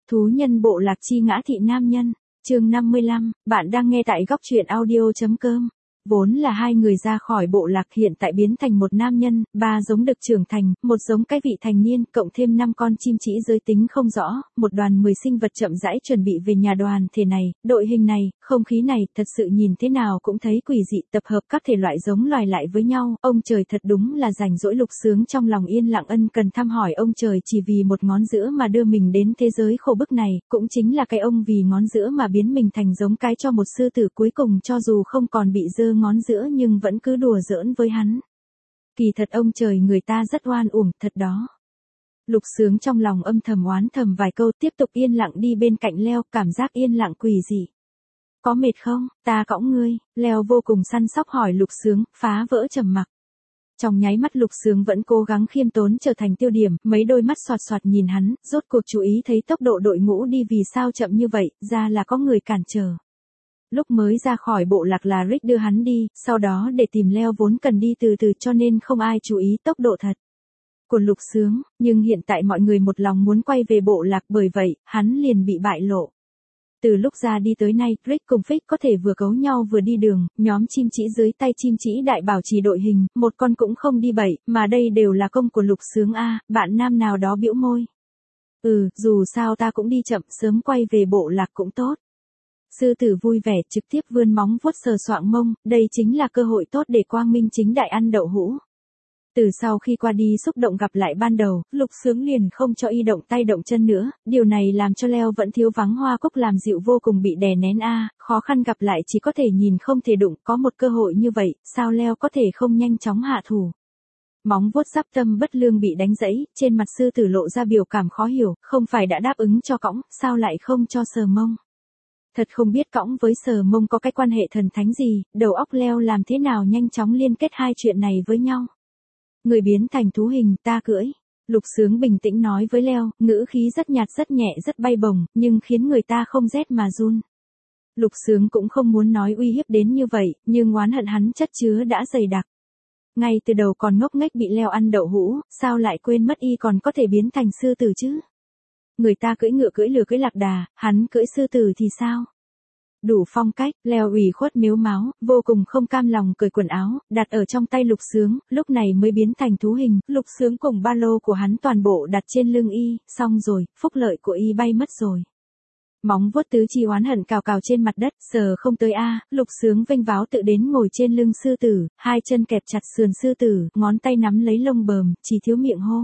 Thú nhân bộ lạc chi ngã thị nam nhân, chương 55, bạn đang nghe tại góc truyện audio.com. Vốn là hai người ra khỏi bộ lạc hiện tại biến thành một nam nhân, ba giống đực trưởng thành, một giống cái vị thành niên, cộng thêm 5 con chim chỉ giới tính không rõ, một đoàn 10 sinh vật chậm rãi chuẩn bị về nhà đoàn thể này, đội hình này, không khí này, thật sự nhìn thế nào cũng thấy quỷ dị, tập hợp các thể loại giống loài lại với nhau, ông trời thật đúng là rảnh rỗi. Lục Sướng trong lòng yên lặng ân cần thăm hỏi ông trời chỉ vì một ngón giữa mà đưa mình đến thế giới khổ bức này, cũng chính là cái ông vì ngón giữa mà biến mình thành giống cái cho một sư tử cuối cùng cho dù không còn bị dơ ngón giữa nhưng vẫn cứ đùa giỡn với hắn. Kỳ thật ông trời người ta rất oan uổng, thật đó. Lục Sướng trong lòng âm thầm oán thầm vài câu tiếp tục yên lặng đi bên cạnh Leo, cảm giác yên lặng quỷ dị. Có mệt không, ta cõng ngươi, Leo vô cùng săn sóc hỏi Lục Sướng, phá vỡ trầm mặc. Trong nháy mắt Lục Sướng vẫn cố gắng khiêm tốn trở thành tiêu điểm, mấy đôi mắt xoạt xoạt nhìn hắn, rốt cuộc chú ý thấy tốc độ đội ngũ đi vì sao chậm như vậy, ra là có người cản trở. Lúc mới ra khỏi bộ lạc là Rick đưa hắn đi, sau đó để tìm Leo vốn cần đi từ từ cho nên không ai chú ý tốc độ thật của Lục Sướng, nhưng hiện tại mọi người một lòng muốn quay về bộ lạc bởi vậy, hắn liền bị bại lộ. Từ lúc ra đi tới nay, Rick cùng Fix có thể vừa cấu nhau vừa đi đường, nhóm chim chỉ dưới tay chim chỉ đại bảo trì đội hình, một con cũng không đi bậy, mà đây đều là công của Lục Sướng a. Bạn nam nào đó bĩu môi. Dù sao ta cũng đi chậm, sớm quay về bộ lạc cũng tốt. Sư tử vui vẻ trực tiếp vươn móng vuốt sờ soạng mông, đây chính là cơ hội tốt để quang minh chính đại ăn đậu hũ. Từ sau khi qua đi xúc động gặp lại ban đầu, Lục Sướng liền không cho y động tay động chân nữa, điều này làm cho Leo vẫn thiếu vắng hoa cúc làm dịu vô cùng bị đè nén khó khăn gặp lại chỉ có thể nhìn không thể đụng, có một cơ hội như vậy, sao Leo có thể không nhanh chóng hạ thủ. Móng vuốt giáp tâm bất lương bị đánh gãy, trên mặt sư tử lộ ra biểu cảm khó hiểu, không phải đã đáp ứng cho cõng, sao lại không cho sờ mông. Thật không biết cõng với sờ mông có cái quan hệ thần thánh gì, đầu óc Leo làm thế nào nhanh chóng liên kết hai chuyện này với nhau. Người biến thành thú hình, ta cưỡi. Lục Sướng bình tĩnh nói với Leo, ngữ khí rất nhạt rất nhẹ rất bay bổng, nhưng khiến người ta không rét mà run. Lục Sướng cũng không muốn nói uy hiếp đến như vậy, nhưng oán hận hắn chất chứa đã dày đặc. Ngay từ đầu còn ngốc nghếch bị Leo ăn đậu hũ, sao lại quên mất y còn có thể biến thành sư tử chứ? Người ta cưỡi ngựa cưỡi lừa cưỡi lạc đà, hắn cưỡi sư tử thì sao? Đủ phong cách, Leo ủy khuất mếu máo, vô cùng không cam lòng cởi quần áo, đặt ở trong tay Lục Sướng, lúc này mới biến thành thú hình, Lục Sướng cùng ba lô của hắn toàn bộ đặt trên lưng y, xong rồi, phúc lợi của y bay mất rồi. Móng vuốt tứ chi oán hận cào cào trên mặt đất, sờ không tới Lục Sướng vênh váo tự đến ngồi trên lưng sư tử, hai chân kẹp chặt sườn sư tử, ngón tay nắm lấy lông bờm, chỉ thiếu miệng hô.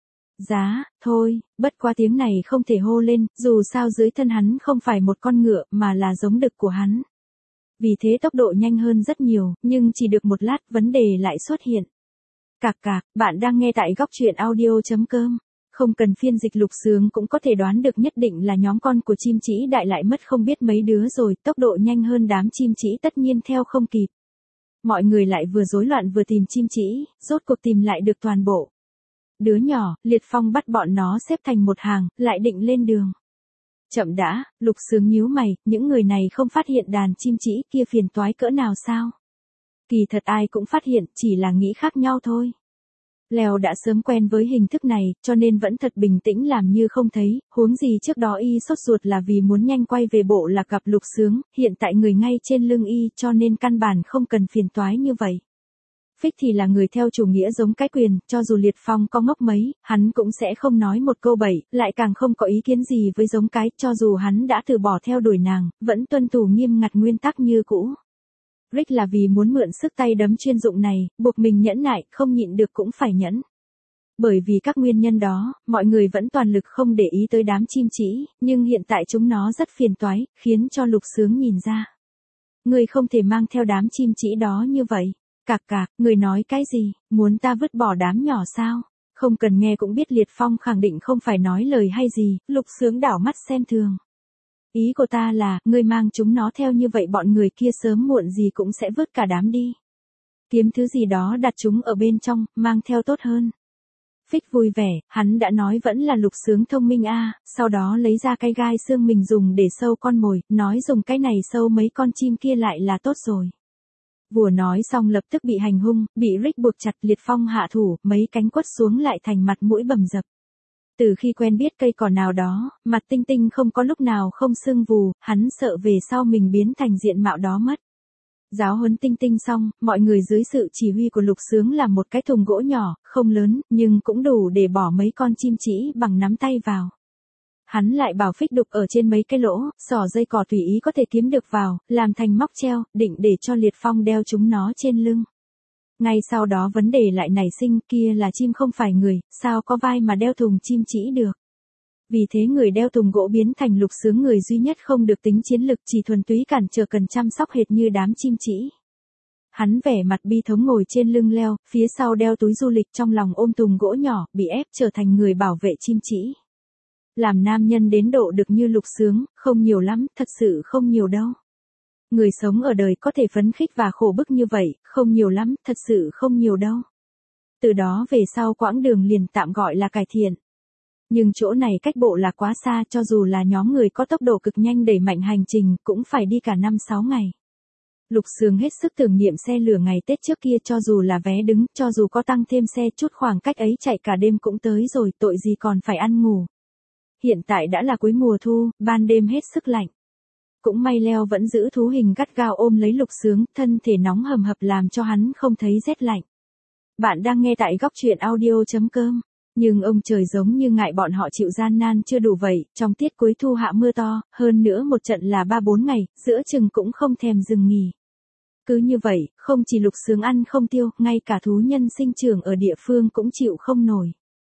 Giá, thôi, bất qua tiếng này không thể hô lên, dù sao dưới thân hắn không phải một con ngựa mà là giống đực của hắn. Vì thế tốc độ nhanh hơn rất nhiều, nhưng chỉ được một lát vấn đề lại xuất hiện. Cạc cạc, bạn đang nghe tại góc truyện audio.com. Không cần phiên dịch. Lục Sướng cũng có thể đoán được nhất định là nhóm con của chim chỉ đại lại mất không biết mấy đứa rồi, tốc độ nhanh hơn đám chim chỉ tất nhiên theo không kịp. Mọi người lại vừa rối loạn vừa tìm chim chỉ, rốt cuộc tìm lại được toàn bộ. Đứa nhỏ, Liệt Phong bắt bọn nó xếp thành một hàng, lại định lên đường. Chậm đã, Lục Sướng nhíu mày, những người này không phát hiện đàn chim chỉ kia phiền toái cỡ nào sao? Kỳ thật ai cũng phát hiện, chỉ là nghĩ khác nhau thôi. Leo đã sớm quen với hình thức này, cho nên vẫn thật bình tĩnh làm như không thấy, huống gì trước đó y sốt ruột là vì muốn nhanh quay về bộ lạc gặp Lục Sướng, hiện tại người ngay trên lưng y cho nên căn bản không cần phiền toái như vậy. Fix thì là người theo chủ nghĩa giống cái quyền, cho dù Liệt Phong có ngốc mấy, hắn cũng sẽ không nói một câu bậy, lại càng không có ý kiến gì với giống cái, cho dù hắn đã từ bỏ theo đuổi nàng, vẫn tuân thủ nghiêm ngặt nguyên tắc như cũ. Rick là vì muốn mượn sức tay đấm chuyên dụng này, buộc mình nhẫn nại, không nhịn được cũng phải nhẫn. Bởi vì các nguyên nhân đó, mọi người vẫn toàn lực không để ý tới đám chim chỉ, nhưng hiện tại chúng nó rất phiền toái, khiến cho Lục Sướng nhìn ra. Người không thể mang theo đám chim chỉ đó như vậy. Cạc cạc, người nói cái gì, muốn ta vứt bỏ đám nhỏ sao? Không cần nghe cũng biết Liệt Phong khẳng định không phải nói lời hay gì, Lục Sướng đảo mắt xem thường. Ý của ta là, ngươi mang chúng nó theo như vậy bọn người kia sớm muộn gì cũng sẽ vứt cả đám đi. Kiếm thứ gì đó đặt chúng ở bên trong, mang theo tốt hơn. Fix vui vẻ, hắn đã nói vẫn là Lục Sướng thông minh sau đó lấy ra cái gai xương mình dùng để sâu con mồi, nói dùng cái này sâu mấy con chim kia lại là tốt rồi. Vừa nói xong lập tức bị hành hung, bị Rick buộc chặt. Liệt Phong hạ thủ, mấy cánh quất xuống lại thành mặt mũi bầm dập. Từ khi quen biết cây cỏ nào đó, mặt Tinh Tinh không có lúc nào không sưng vù, hắn sợ về sau mình biến thành diện mạo đó mất. Giáo huấn Tinh Tinh xong, mọi người dưới sự chỉ huy của Lục Sướng làm một cái thùng gỗ nhỏ, không lớn, nhưng cũng đủ để bỏ mấy con chim chỉ bằng nắm tay vào. Hắn lại bảo Phích đục ở trên mấy cái lỗ, xỏ dây cỏ tùy ý có thể kiếm được vào, làm thành móc treo, định để cho Liệt Phong đeo chúng nó trên lưng. Ngay sau đó vấn đề lại nảy sinh, kia là chim không phải người, sao có vai mà đeo thùng chim chỉ được. Vì thế người đeo thùng gỗ biến thành Lục Sướng người duy nhất không được tính chiến lực, chỉ thuần túy cản trở cần chăm sóc hệt như đám chim chỉ. Hắn vẻ mặt bi thống ngồi trên lưng leo, phía sau đeo túi du lịch, trong lòng ôm thùng gỗ nhỏ, bị ép trở thành người bảo vệ chim chỉ. Làm nam nhân đến độ được như Lục Sướng, không nhiều lắm, thật sự không nhiều đâu. Người sống ở đời có thể phấn khích và khổ bức như vậy, không nhiều lắm, thật sự không nhiều đâu. Từ đó về sau quãng đường liền tạm gọi là cải thiện. Nhưng chỗ này cách bộ lạc quá xa, cho dù là nhóm người có tốc độ cực nhanh đẩy mạnh hành trình, cũng phải đi cả 5-6 ngày. Lục Sướng hết sức tưởng niệm xe lửa ngày Tết trước kia, cho dù là vé đứng, cho dù có tăng thêm xe chút khoảng cách ấy chạy cả đêm cũng tới rồi, tội gì còn phải ăn ngủ. Hiện tại đã là cuối mùa thu, ban đêm hết sức lạnh. Cũng may leo vẫn giữ thú hình gắt gao ôm lấy Lục Sướng, thân thể nóng hầm hập làm cho hắn không thấy rét lạnh. Bạn đang nghe tại góc truyện audio.com. Nhưng ông trời giống như ngại bọn họ chịu gian nan chưa đủ vậy, trong tiết cuối thu hạ mưa to, hơn nữa một trận là 3-4 ngày, giữa chừng cũng không thèm dừng nghỉ. Cứ như vậy, không chỉ Lục Sướng ăn không tiêu, ngay cả thú nhân sinh trưởng ở địa phương cũng chịu không nổi.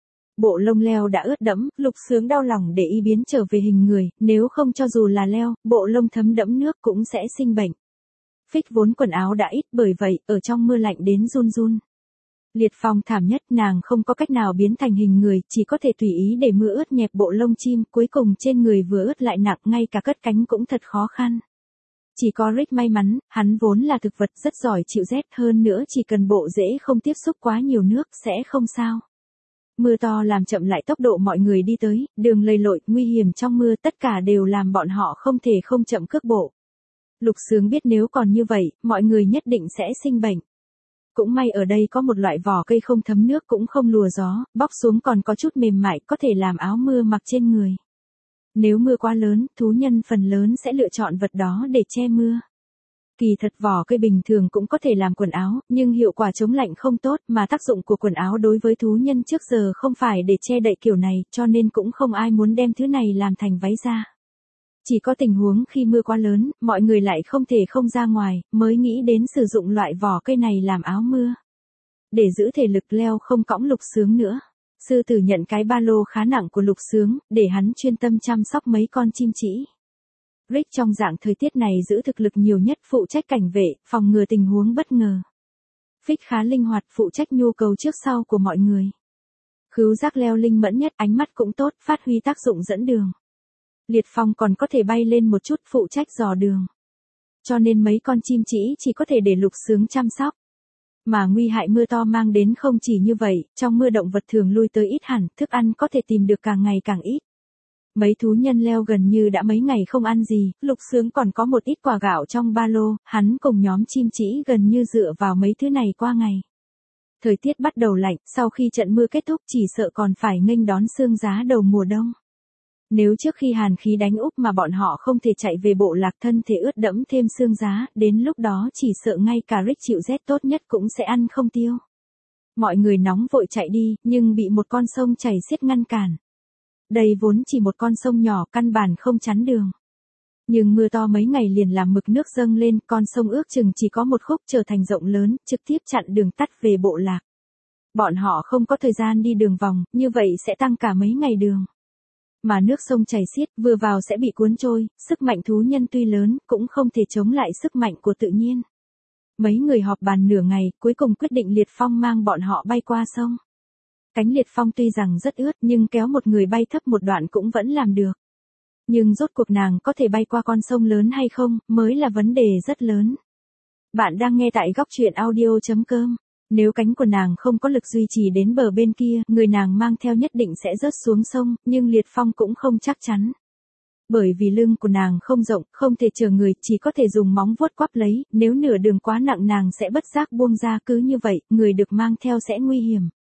Bộ lông leo đã ướt đẫm, Lục Sướng đau lòng để y biến trở về hình người, nếu không cho dù là leo, bộ lông thấm đẫm nước cũng sẽ sinh bệnh. Phích vốn quần áo đã ít, bởi vậy, ở trong mưa lạnh đến run run. Liệt Phong thảm nhất, nàng không có cách nào biến thành hình người, chỉ có thể tùy ý để mưa ướt nhẹp bộ lông chim, cuối cùng trên người vừa ướt lại nặng, ngay cả cất cánh cũng thật khó khăn. Chỉ có Rick may mắn, hắn vốn là thực vật rất giỏi chịu rét, hơn nữa chỉ cần bộ rễ không tiếp xúc quá nhiều nước, sẽ không sao. Mưa to làm chậm lại tốc độ mọi người đi tới, đường lầy lội, nguy hiểm trong mưa, tất cả đều làm bọn họ không thể không chậm cước bộ. Lục Sướng biết nếu còn như vậy, mọi người nhất định sẽ sinh bệnh. Cũng may ở đây có một loại vỏ cây không thấm nước cũng không lùa gió, bóc xuống còn có chút mềm mại, có thể làm áo mưa mặc trên người. Nếu mưa quá lớn, thú nhân phần lớn sẽ lựa chọn vật đó để che mưa. Kỳ thật vỏ cây bình thường cũng có thể làm quần áo, nhưng hiệu quả chống lạnh không tốt, mà tác dụng của quần áo đối với thú nhân trước giờ không phải để che đậy kiểu này, cho nên cũng không ai muốn đem thứ này làm thành váy da. Chỉ có tình huống khi mưa quá lớn, mọi người lại không thể không ra ngoài, mới nghĩ đến sử dụng loại vỏ cây này làm áo mưa. Để giữ thể lực leo không cõng Lục Sướng nữa. Sư tử nhận cái ba lô khá nặng của Lục Sướng, để hắn chuyên tâm chăm sóc mấy con chim chỉ. Rick trong dạng thời tiết này giữ thực lực nhiều nhất, phụ trách cảnh vệ, phòng ngừa tình huống bất ngờ. Phích khá linh hoạt, phụ trách nhu cầu trước sau của mọi người. Khứu giác leo linh mẫn nhất, ánh mắt cũng tốt, phát huy tác dụng dẫn đường. Liệt Phong còn có thể bay lên một chút, phụ trách dò đường. Cho nên mấy con chim chỉ có thể để Lục Sướng chăm sóc. Mà nguy hại mưa to mang đến không chỉ như vậy, trong mưa động vật thường lui tới ít hẳn, thức ăn có thể tìm được càng ngày càng ít. Mấy thú nhân leo gần như đã mấy ngày không ăn gì, Lục Sướng còn có một ít quả gạo trong ba lô, hắn cùng nhóm chim chỉ gần như dựa vào mấy thứ này qua ngày. Thời tiết bắt đầu lạnh, sau khi trận mưa kết thúc chỉ sợ còn phải nghênh đón sương giá đầu mùa đông. Nếu trước khi hàn khí đánh úp mà bọn họ không thể chạy về bộ lạc, thân thể ướt đẫm thêm sương giá, đến lúc đó chỉ sợ ngay cả Rick chịu rét tốt nhất cũng sẽ ăn không tiêu. Mọi người nóng vội chạy đi, nhưng bị một con sông chảy xiết ngăn cản. Đây vốn chỉ một con sông nhỏ, căn bản không chắn đường. Nhưng mưa to mấy ngày liền làm mực nước dâng lên, con sông ước chừng chỉ có một khúc trở thành rộng lớn, trực tiếp chặn đường tắt về bộ lạc. Bọn họ không có thời gian đi đường vòng, như vậy sẽ tăng cả mấy ngày đường. Mà nước sông chảy xiết, vừa vào sẽ bị cuốn trôi, sức mạnh thú nhân tuy lớn, cũng không thể chống lại sức mạnh của tự nhiên. Mấy người họp bàn nửa ngày, cuối cùng quyết định Liệt Phong mang bọn họ bay qua sông. Cánh Liệt Phong tuy rằng rất ướt, nhưng kéo một người bay thấp một đoạn cũng vẫn làm được. Nhưng rốt cuộc nàng có thể bay qua con sông lớn hay không, mới là vấn đề rất lớn. Bạn đang nghe tại góc truyện audio.com. Nếu cánh của nàng không có lực duy trì đến bờ bên kia, người nàng mang theo nhất định sẽ rớt xuống sông, nhưng Liệt Phong cũng không chắc chắn. Bởi vì lưng của nàng không rộng, không thể chở người, chỉ có thể dùng móng vuốt quắp lấy, nếu nửa đường quá nặng nàng sẽ bất giác buông ra, cứ như vậy, người được mang theo sẽ nguy hiểm.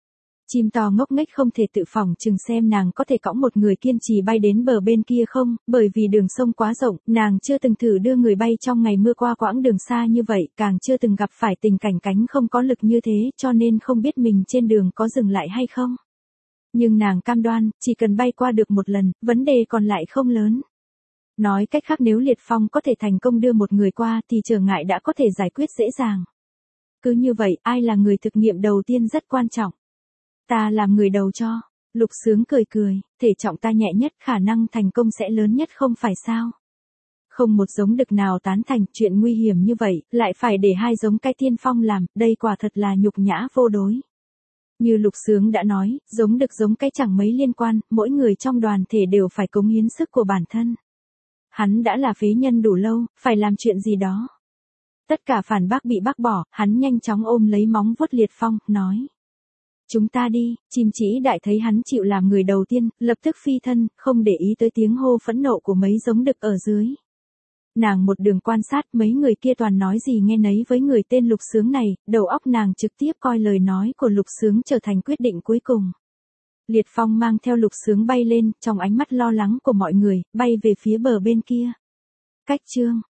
Chim to ngốc nghếch không thể tự phỏng chừng xem nàng có thể cõng một người kiên trì bay đến bờ bên kia không, bởi vì đường sông quá rộng, nàng chưa từng thử đưa người bay trong ngày mưa qua quãng đường xa như vậy, càng chưa từng gặp phải tình cảnh cánh không có lực như thế, cho nên không biết mình trên đường có dừng lại hay không. Nhưng nàng cam đoan, chỉ cần bay qua được một lần, vấn đề còn lại không lớn. Nói cách khác nếu Liệt Phong có thể thành công đưa một người qua thì trở ngại đã có thể giải quyết dễ dàng. Cứ như vậy, ai là người thực nghiệm đầu tiên rất quan trọng. Ta làm người đầu cho. Lục Sướng cười cười, thể trọng ta nhẹ nhất khả năng thành công sẽ lớn nhất không phải sao. Không một giống đực nào tán thành chuyện nguy hiểm như vậy, lại phải để hai giống cái tiên phong làm, đây quả thật là nhục nhã vô đối. Như Lục Sướng đã nói, giống đực giống cái chẳng mấy liên quan, mỗi người trong đoàn thể đều phải cống hiến sức của bản thân. Hắn đã là phế nhân đủ lâu, phải làm chuyện gì đó. Tất cả phản bác bị bác bỏ, hắn nhanh chóng ôm lấy móng vuốt Liệt Phong, nói. Chúng ta đi, chim chỉ đại thấy hắn chịu làm người đầu tiên, lập tức phi thân, không để ý tới tiếng hô phẫn nộ của mấy giống đực ở dưới. Nàng một đường quan sát mấy người kia toàn nói gì nghe nấy với người tên Lục Sướng này, đầu óc nàng trực tiếp coi lời nói của Lục Sướng trở thành quyết định cuối cùng. Liệt Phong mang theo Lục Sướng bay lên, trong ánh mắt lo lắng của mọi người, bay về phía bờ bên kia. Cách chương